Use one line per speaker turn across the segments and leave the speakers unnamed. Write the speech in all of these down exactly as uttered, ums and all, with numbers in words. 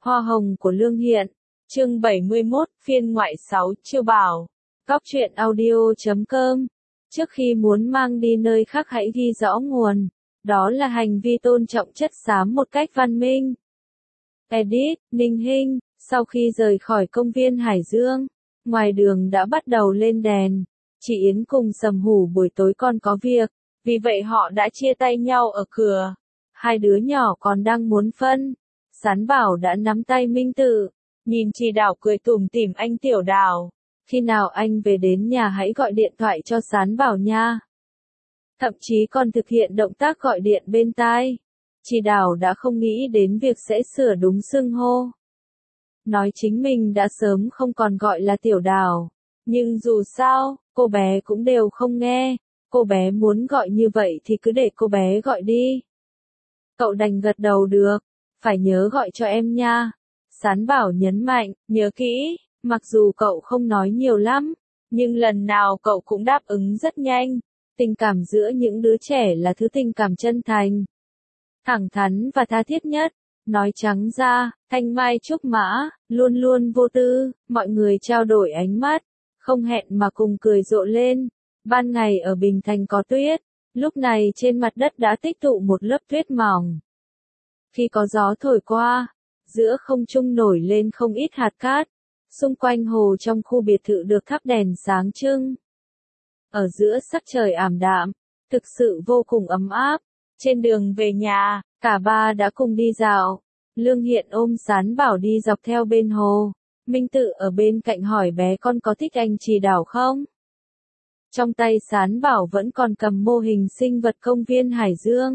Hoa hồng của Lương Hiện. Chương bảy mươi mốt, phiên ngoại sáu, Chiêu Bảo. Góc truyện audio chấm com. Trước khi muốn mang đi nơi khác hãy ghi rõ nguồn. Đó là hành vi tôn trọng chất xám một cách văn minh. Edit, Ninh Hinh. Sau khi rời khỏi công viên Hải Dương, ngoài đường đã bắt đầu lên đèn. Chị Yến cùng Sầm Hủ buổi tối còn có việc, vì vậy họ đã chia tay nhau ở cửa. Hai đứa nhỏ còn đang muốn phân. Sán Bảo đã nắm tay Minh Tự, nhìn chị Đào cười tủm tỉm. Anh Tiểu Đào, khi nào anh về đến nhà hãy gọi điện thoại cho Sán Bảo nha. Thậm chí còn thực hiện động tác gọi điện bên tai. Chị Đào đã không nghĩ đến việc sẽ sửa đúng xưng hô. Nói chính mình đã sớm không còn gọi là Tiểu Đào, nhưng dù sao, cô bé cũng đều không nghe. Cô bé muốn gọi như vậy thì cứ để cô bé gọi đi. Cậu đành gật đầu được. Phải nhớ gọi cho em nha. Sán Bảo nhấn mạnh, nhớ kỹ, mặc dù cậu không nói nhiều lắm, nhưng lần nào cậu cũng đáp ứng rất nhanh. Tình cảm giữa những đứa trẻ là thứ tình cảm chân thành, thẳng thắn và tha thiết nhất. Nói trắng ra, thanh mai trúc mã, luôn luôn vô tư, mọi người trao đổi ánh mắt, không hẹn mà cùng cười rộ lên. Ban ngày ở Bình Thành có tuyết, lúc này trên mặt đất đã tích tụ một lớp tuyết mỏng. Khi có gió thổi qua, giữa không trung nổi lên không ít hạt cát, xung quanh hồ trong khu biệt thự được thắp đèn sáng trưng. Ở giữa sắc trời ảm đạm, thực sự vô cùng ấm áp. Trên đường về nhà, cả ba đã cùng đi dạo. Lương Hiện ôm Sán Bảo đi dọc theo bên hồ. Minh Tự ở bên cạnh hỏi bé con có thích anh Trì Đảo không? Trong tay Sán Bảo vẫn còn cầm mô hình sinh vật công viên Hải Dương.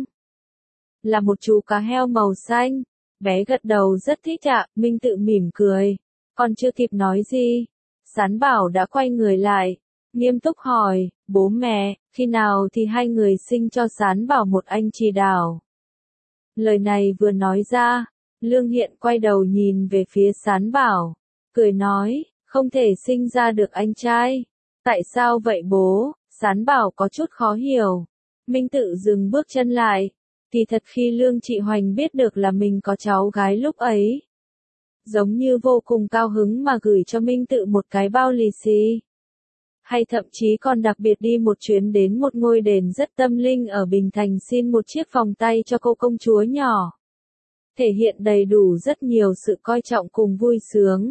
Là một chú cá heo màu xanh. Bé gật đầu rất thích ạ. Minh Tự mỉm cười. Còn chưa kịp nói gì, Sán Bảo đã quay người lại, nghiêm túc hỏi, bố mẹ, khi nào thì hai người sinh cho Sán Bảo một anh Trì Đảo? Lời này vừa nói ra, Lương Hiện quay đầu nhìn về phía Sán Bảo, cười nói, không thể sinh ra được anh trai. Tại sao vậy bố? Sán Bảo có chút khó hiểu. Minh Tự dừng bước chân lại. Thì thật khi Lương Trị Hoành biết được là mình có cháu gái lúc ấy, giống như vô cùng cao hứng mà gửi cho Minh Tự một cái bao lì xì. Hay thậm chí còn đặc biệt đi một chuyến đến một ngôi đền rất tâm linh ở Bình Thành xin một chiếc vòng tay cho cô công chúa nhỏ. Thể hiện đầy đủ rất nhiều sự coi trọng cùng vui sướng.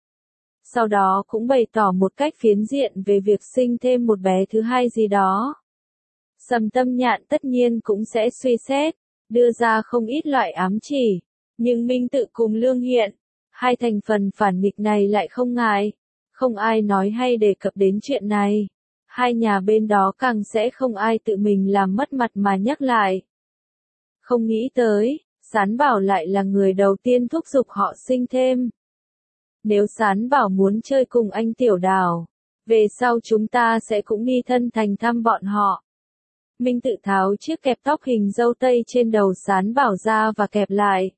Sau đó cũng bày tỏ một cách phiến diện về việc sinh thêm một bé thứ hai gì đó. Sầm Tâm Nhạn tất nhiên cũng sẽ suy xét, đưa ra không ít loại ám chỉ. Nhưng Minh Tự cùng Lương Hiện, hai thành phần phản nghịch này lại không ngại. Không ai nói hay đề cập đến chuyện này. Hai nhà bên đó càng sẽ không ai tự mình làm mất mặt mà nhắc lại. Không nghĩ tới, Sán Bảo lại là người đầu tiên thúc giục họ sinh thêm. Nếu Sán Bảo muốn chơi cùng anh Tiểu Đào, về sau chúng ta sẽ cũng đi thân thành thăm bọn họ. Minh Tự tháo chiếc kẹp tóc hình dâu tây trên đầu Sán Bảo ra và kẹp lại.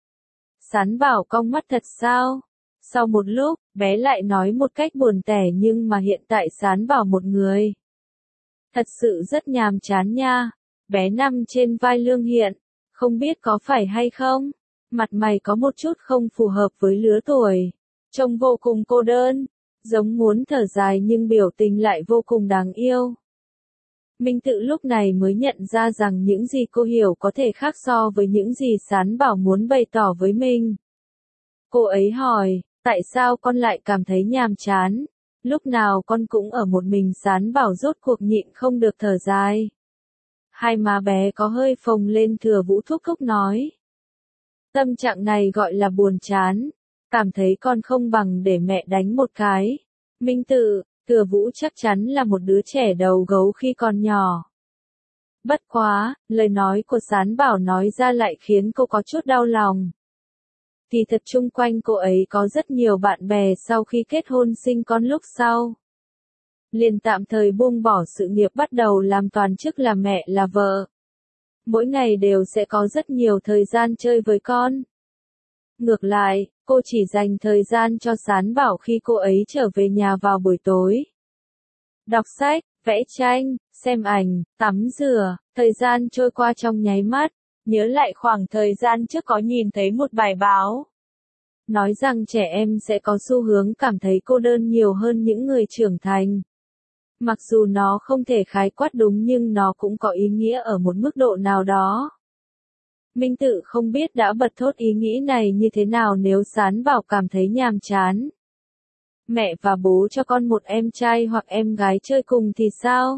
Sán Bảo cong mắt thật sao? Sau một lúc, bé lại nói một cách buồn tẻ nhưng mà hiện tại Sán Bảo một người. Thật sự rất nhàm chán nha. Bé nằm trên vai Lương Hiện, không biết có phải hay không? Mặt mày có một chút không phù hợp với lứa tuổi. Trông vô cùng cô đơn, giống muốn thở dài nhưng biểu tình lại vô cùng đáng yêu. Minh Tự lúc này mới nhận ra rằng những gì cô hiểu có thể khác so với những gì Sán Bảo muốn bày tỏ với mình. Cô ấy hỏi, tại sao con lại cảm thấy nhàm chán? Lúc nào con cũng ở một mình. Sán Bảo rốt cuộc nhịn không được thở dài. Hai má bé có hơi phồng lên. Thừa Vũ thúc thúc nói, tâm trạng này gọi là buồn chán. Cảm thấy con không bằng để mẹ đánh một cái. Minh Tự, Thừa Vũ chắc chắn là một đứa trẻ đầu gấu khi còn nhỏ. Bất quá, lời nói của Sán Bảo nói ra lại khiến cô có chút đau lòng. Thì thật chung quanh cô ấy có rất nhiều bạn bè sau khi kết hôn sinh con lúc sau. Liền tạm thời buông bỏ sự nghiệp bắt đầu làm toàn chức là mẹ là vợ. Mỗi ngày đều sẽ có rất nhiều thời gian chơi với con. Ngược lại, cô chỉ dành thời gian cho Sán Bảo khi cô ấy trở về nhà vào buổi tối. Đọc sách, vẽ tranh, xem ảnh, tắm rửa, thời gian trôi qua trong nháy mắt. Nhớ lại khoảng thời gian trước có nhìn thấy một bài báo. nói rằng trẻ em sẽ có xu hướng cảm thấy cô đơn nhiều hơn những người trưởng thành. Mặc dù nó không thể khái quát đúng nhưng nó cũng có ý nghĩa ở một mức độ nào đó. Minh Tự không biết đã bật thốt ý nghĩ này như thế nào nếu Sán Bảo cảm thấy nhàm chán. Mẹ và bố cho con một em trai hoặc em gái chơi cùng thì sao?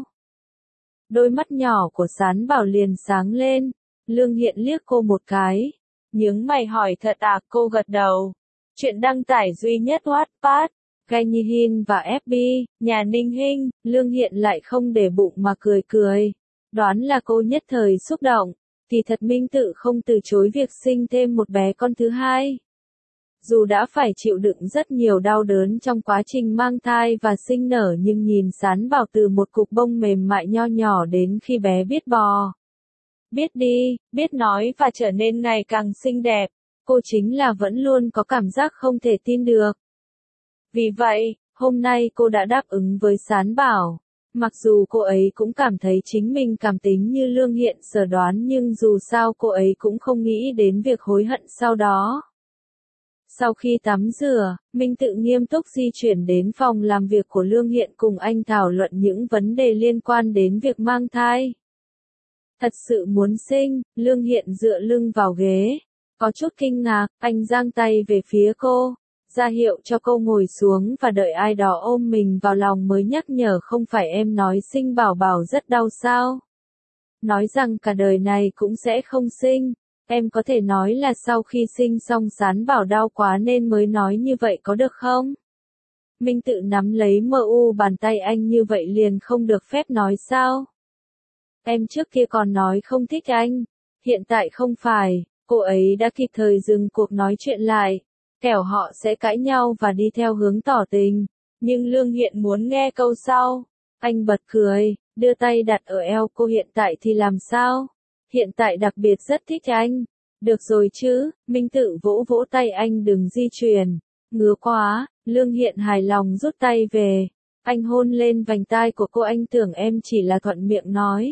Đôi mắt nhỏ của Sán Bảo liền sáng lên, Lương Hiện liếc cô một cái. Nhướng mày hỏi thật à, cô gật đầu. Chuyện đăng tải duy nhất Wattpad, Ganyi Hin và ép bê, nhà Ninh Hinh, Lương Hiện lại không để bụng mà cười cười. Đoán là cô nhất thời xúc động, thì thật Minh Tự không từ chối việc sinh thêm một bé con thứ hai. Dù đã phải chịu đựng rất nhiều đau đớn trong quá trình mang thai và sinh nở nhưng nhìn Sán Bảo từ một cục bông mềm mại nho nhỏ đến khi bé biết bò, biết đi, biết nói và trở nên ngày càng xinh đẹp, cô chính là vẫn luôn có cảm giác không thể tin được. Vì vậy, hôm nay cô đã đáp ứng với Sán Bảo. Mặc dù cô ấy cũng cảm thấy chính mình cảm tính như Lương Hiện sở đoán nhưng dù sao cô ấy cũng không nghĩ đến việc hối hận sau đó. Sau khi tắm rửa, Minh Tự nghiêm túc di chuyển đến phòng làm việc của Lương Hiện cùng anh thảo luận những vấn đề liên quan đến việc mang thai. Thật sự muốn sinh, Lương Hiện dựa lưng vào ghế. Có chút kinh ngạc, anh giang tay về phía cô, ra hiệu cho cô ngồi xuống và đợi ai đó ôm mình vào lòng mới nhắc nhở không phải em nói sinh bảo bảo rất đau sao. Nói rằng cả đời này cũng sẽ không sinh. Em có thể nói là sau khi sinh xong Sán Bảo đau quá nên mới nói như vậy có được không? Minh Tự nắm lấy mờ u bàn tay anh như vậy liền không được phép nói sao? Em trước kia còn nói không thích anh, hiện tại không phải, cô ấy đã kịp thời dừng cuộc nói chuyện lại, kẻo họ sẽ cãi nhau và đi theo hướng tỏ tình, nhưng Lương Hiện muốn nghe câu sau. Anh bật cười, đưa tay đặt ở eo cô hiện tại thì làm sao? Hiện tại đặc biệt rất thích anh. Được rồi chứ, Minh Tự vỗ vỗ tay anh đừng di chuyển. Ngứa quá, Lương Hiện hài lòng rút tay về. Anh hôn lên vành tai của cô anh tưởng em chỉ là thuận miệng nói.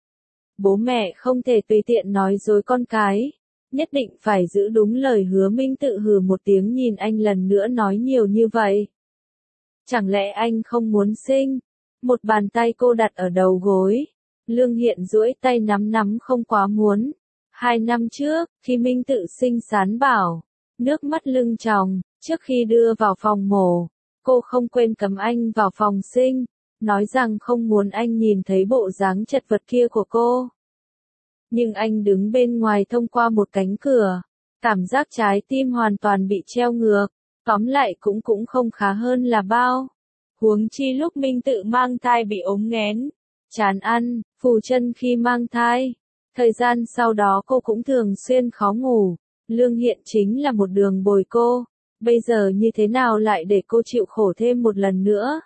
Bố mẹ không thể tùy tiện nói dối con cái. Nhất định phải giữ đúng lời hứa. Minh Tự hừ một tiếng nhìn anh lần nữa nói nhiều như vậy. Chẳng lẽ anh không muốn sinh? Một bàn tay cô đặt ở đầu gối. Lương Hiện duỗi tay nắm nắm không quá muốn. Hai năm trước, khi Minh Tự sinh Sán Bảo, nước mắt lưng tròng, trước khi đưa vào phòng mổ, cô không quên cấm anh vào phòng sinh, nói rằng không muốn anh nhìn thấy bộ dáng chật vật kia của cô. Nhưng anh đứng bên ngoài thông qua một cánh cửa, cảm giác trái tim hoàn toàn bị treo ngược, tóm lại cũng cũng không khá hơn là bao. Huống chi lúc Minh Tự mang thai bị ốm nghén, chán ăn, phù chân khi mang thai. Thời gian sau đó cô cũng thường xuyên khó ngủ, Lương Hiện chính là một đường bồi cô, bây giờ như thế nào lại để cô chịu khổ thêm một lần nữa.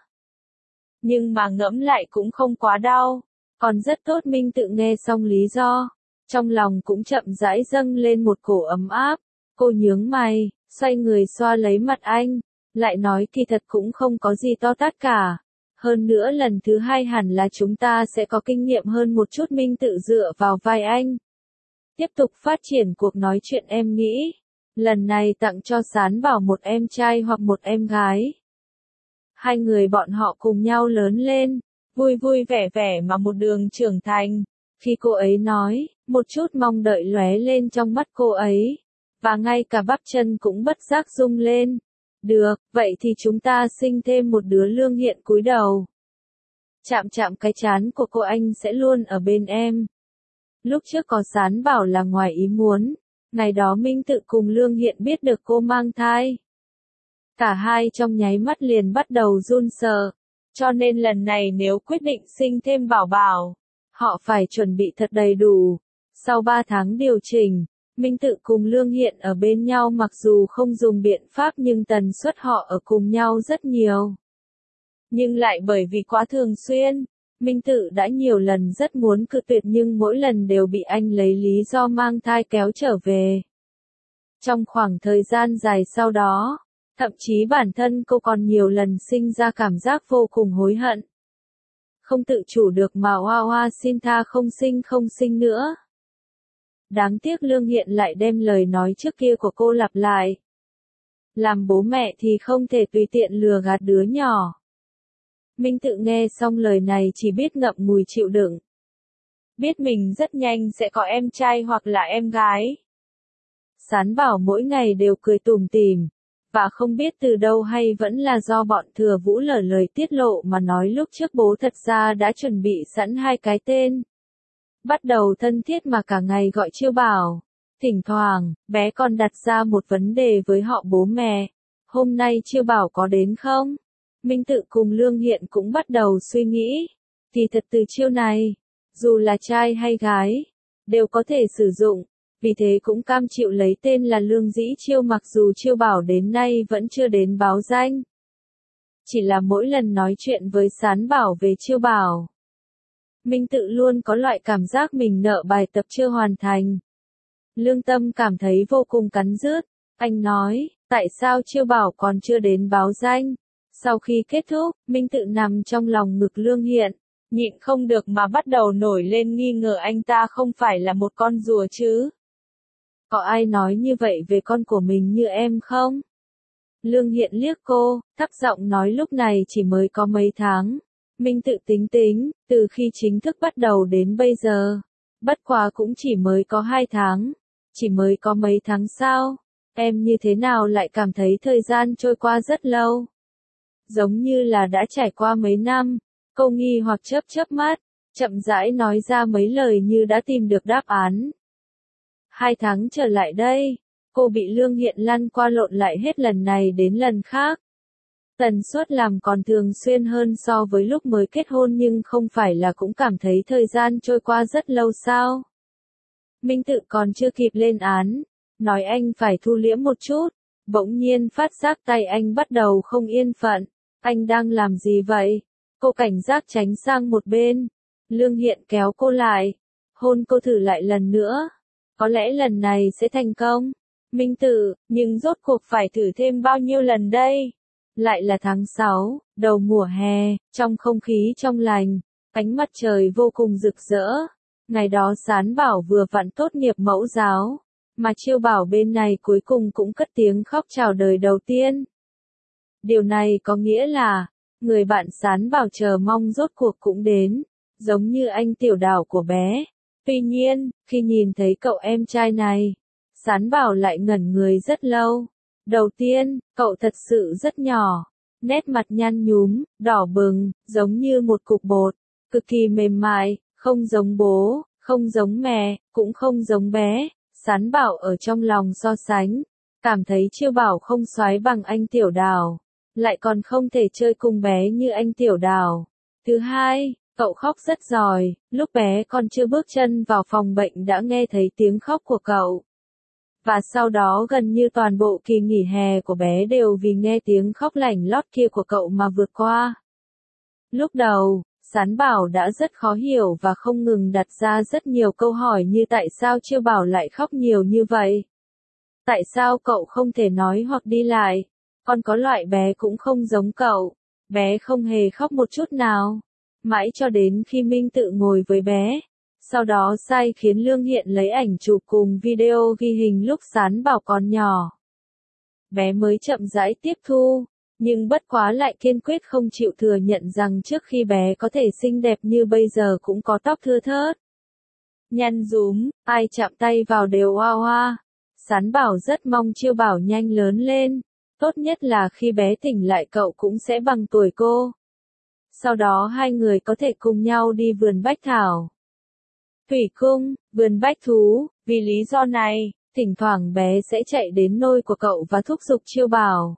Nhưng mà ngẫm lại cũng không quá đau, còn rất tốt. Minh Tự nghe xong lý do, trong lòng cũng chậm rãi dâng lên một cổ ấm áp, cô nhướng mày, xoay người xoa lấy mặt anh, lại nói thì thật cũng không có gì to tát cả. Hơn nữa lần thứ hai hẳn là chúng ta sẽ có kinh nghiệm hơn một chút. Minh Tự dựa vào vai anh. Tiếp tục phát triển cuộc nói chuyện em nghĩ. Lần này tặng cho Sán Bảo một em trai hoặc một em gái. Hai người bọn họ cùng nhau lớn lên, vui vui vẻ vẻ mà một đường trưởng thành. Khi cô ấy nói, một chút mong đợi lóe lên trong mắt cô ấy. Và ngay cả bắp chân cũng bất giác rung lên. Được, vậy thì chúng ta sinh thêm một đứa. Lương Hiện cúi đầu. Chạm chạm cái trán của cô anh sẽ luôn ở bên em. Lúc trước có Sán Bảo là ngoài ý muốn. Ngày đó Minh Tự cùng Lương Hiện biết được cô mang thai. Cả hai trong nháy mắt liền bắt đầu run sợ. Cho nên lần này nếu quyết định sinh thêm bảo bảo, họ phải chuẩn bị thật đầy đủ. Sau ba tháng điều chỉnh, Minh Tự cùng Lương Hiện ở bên nhau mặc dù không dùng biện pháp nhưng tần suất họ ở cùng nhau rất nhiều. Nhưng lại bởi vì quá thường xuyên, Minh Tự đã nhiều lần rất muốn cự tuyệt nhưng mỗi lần đều bị anh lấy lý do mang thai kéo trở về. Trong khoảng thời gian dài sau đó, thậm chí bản thân cô còn nhiều lần sinh ra cảm giác vô cùng hối hận. Không tự chủ được mà hoa hoa xin tha không sinh không sinh nữa. Đáng tiếc Lương Hiện lại đem lời nói trước kia của cô lặp lại. Làm bố mẹ thì không thể tùy tiện lừa gạt đứa nhỏ. Minh Tự nghe xong lời này chỉ biết ngậm ngùi chịu đựng. Biết mình rất nhanh sẽ có em trai hoặc là em gái. Sán Bảo mỗi ngày đều cười tủm tỉm, và không biết từ đâu hay vẫn là do bọn Thừa Vũ lỡ lời tiết lộ mà nói lúc trước bố thật ra đã chuẩn bị sẵn hai cái tên. Bắt đầu thân thiết mà cả ngày gọi Chiêu Bảo. Thỉnh thoảng, bé còn đặt ra một vấn đề với họ bố mẹ. Hôm nay Chiêu Bảo có đến không? Minh Tự cùng Lương Hiện cũng bắt đầu suy nghĩ. Thì thật từ chiêu này, dù là trai hay gái, đều có thể sử dụng. Vì thế cũng cam chịu lấy tên là Lương Dĩ Chiêu mặc dù Chiêu Bảo đến nay vẫn chưa đến báo danh. Chỉ là mỗi lần nói chuyện với Sán Bảo về Chiêu Bảo, Minh Tự luôn có loại cảm giác mình nợ bài tập chưa hoàn thành. Lương Tâm cảm thấy vô cùng cắn rứt. Anh nói, tại sao Chiêu Bảo còn chưa đến báo danh? Sau khi kết thúc, Minh Tự nằm trong lòng ngực Lương Hiện, nhịn không được mà bắt đầu nổi lên nghi ngờ anh ta không phải là một con rùa chứ. Có ai nói như vậy về con của mình như em không? Lương Hiện liếc cô, thấp giọng nói lúc này chỉ mới có mấy tháng. Minh Tự tính tính, từ khi chính thức bắt đầu đến bây giờ. Bất quá cũng chỉ mới có hai tháng. Chỉ mới có mấy tháng sao? Em như thế nào lại cảm thấy thời gian trôi qua rất lâu? Giống như là đã trải qua mấy năm. Cô nghi hoặc chớp chớp mắt, chậm rãi nói ra mấy lời như đã tìm được đáp án. Hai tháng trở lại đây, cô bị Lương Hiện lăn qua lộn lại hết lần này đến lần khác. Tần suất làm còn thường xuyên hơn so với lúc mới kết hôn nhưng không phải là cũng cảm thấy thời gian trôi qua rất lâu sao? Minh Tự còn chưa kịp lên án, nói anh phải thu liễm một chút, bỗng nhiên phát giác tay anh bắt đầu không yên phận. Anh đang làm gì vậy? Cô cảnh giác tránh sang một bên. Lương Hiện kéo cô lại, hôn cô thử lại lần nữa. Có lẽ lần này sẽ thành công. Minh Tự, nhưng rốt cuộc phải thử thêm bao nhiêu lần đây? Lại là tháng sáu, đầu mùa hè, trong không khí trong lành, ánh mặt trời vô cùng rực rỡ. Ngày đó Sán Bảo vừa vặn tốt nghiệp mẫu giáo, mà Chiêu Bảo bên này cuối cùng cũng cất tiếng khóc chào đời đầu tiên. Điều này có nghĩa là, người bạn Sán Bảo chờ mong rốt cuộc cũng đến, giống như anh Tiểu Đào của bé. Tuy nhiên, khi nhìn thấy cậu em trai này, Sán Bảo lại ngẩn người rất lâu. Đầu tiên, cậu thật sự rất nhỏ, nét mặt nhăn nhúm, đỏ bừng, giống như một cục bột, cực kỳ mềm mại, không giống bố, không giống mẹ, cũng không giống bé. Sán Bảo ở trong lòng so sánh, cảm thấy Chiêu Bảo không xoái bằng anh Tiểu Đào, lại còn không thể chơi cùng bé như anh Tiểu Đào. Thứ hai, cậu khóc rất giỏi, lúc bé còn chưa bước chân vào phòng bệnh đã nghe thấy tiếng khóc của cậu. Và sau đó gần như toàn bộ kỳ nghỉ hè của bé đều vì nghe tiếng khóc lảnh lót kia của cậu mà vượt qua. Lúc đầu, Sán Bảo đã rất khó hiểu và không ngừng đặt ra rất nhiều câu hỏi như tại sao Chiêu Bảo lại khóc nhiều như vậy? Tại sao cậu không thể nói hoặc đi lại? Còn có loại bé cũng không giống cậu, bé không hề khóc một chút nào. Mãi cho đến khi Minh Tự ngồi với bé. Sau đó sai khiến Lương Hiện lấy ảnh chụp cùng video ghi hình lúc Sán Bảo còn nhỏ. Bé mới chậm rãi tiếp thu, nhưng bất quá lại kiên quyết không chịu thừa nhận rằng trước khi bé có thể xinh đẹp như bây giờ cũng có tóc thưa thớt. Nhăn rúm, ai chạm tay vào đều hoa hoa. Sán Bảo rất mong Chiêu Bảo nhanh lớn lên, tốt nhất là khi bé tỉnh lại cậu cũng sẽ bằng tuổi cô. Sau đó hai người có thể cùng nhau đi vườn bách thảo. Thủy cung, vườn bách thú, vì lý do này, thỉnh thoảng bé sẽ chạy đến nôi của cậu và thúc giục Chiêu Bảo.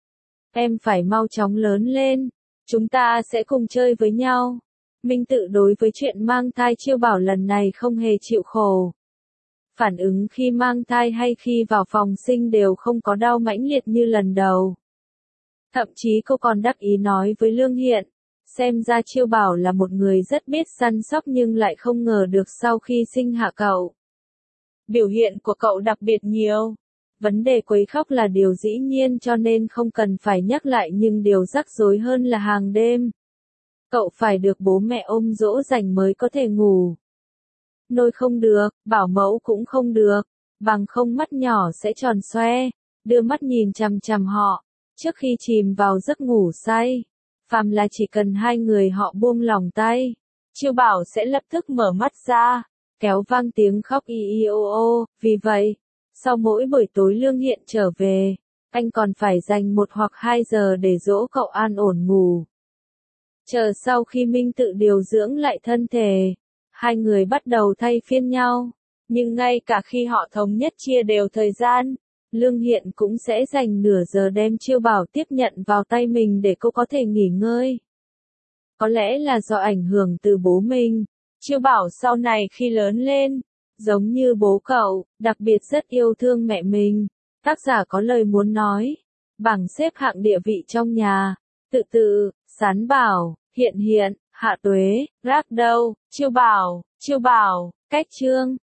Em phải mau chóng lớn lên, chúng ta sẽ cùng chơi với nhau. Minh Tự đối với chuyện mang thai Chiêu Bảo lần này không hề chịu khổ. Phản ứng khi mang thai hay khi vào phòng sinh đều không có đau mãnh liệt như lần đầu. Thậm chí cô còn đắc ý nói với Lương Hiện. Xem ra Chiêu Bảo là một người rất biết săn sóc nhưng lại không ngờ được sau khi sinh hạ cậu. Biểu hiện của cậu đặc biệt nhiều. Vấn đề quấy khóc là điều dĩ nhiên cho nên không cần phải nhắc lại nhưng điều rắc rối hơn là hàng đêm. Cậu phải được bố mẹ ôm dỗ dành mới có thể ngủ. Nôi không được, bảo mẫu cũng không được, bằng không mắt nhỏ sẽ tròn xoe. đưa mắt nhìn chằm chằm họ, trước khi chìm vào giấc ngủ say. Phàm là chỉ cần hai người họ buông lòng tay, Chiêu Bảo sẽ lập tức mở mắt ra, kéo vang tiếng khóc y y ô ô. Vì vậy, sau mỗi buổi tối Lương Hiện trở về, anh còn phải dành một hoặc hai giờ để dỗ cậu an ổn ngủ. Chờ sau khi Minh tự điều dưỡng lại thân thể, hai người bắt đầu thay phiên nhau. Nhưng ngay cả khi họ thống nhất chia đều thời gian, Lương Hiện cũng sẽ dành nửa giờ đem Chiêu Bảo tiếp nhận vào tay mình để cô có thể nghỉ ngơi. Có lẽ là do ảnh hưởng từ bố mình, Chiêu Bảo sau này khi lớn lên, giống như bố cậu, đặc biệt rất yêu thương mẹ mình. Tác giả có lời muốn nói, bảng xếp hạng địa vị trong nhà, Tự Tự, Sán Bảo, Hiện Hiện, Hạ Tuế, Rác Đâu, Chiêu Bảo, Chiêu Bảo, Cách Chương.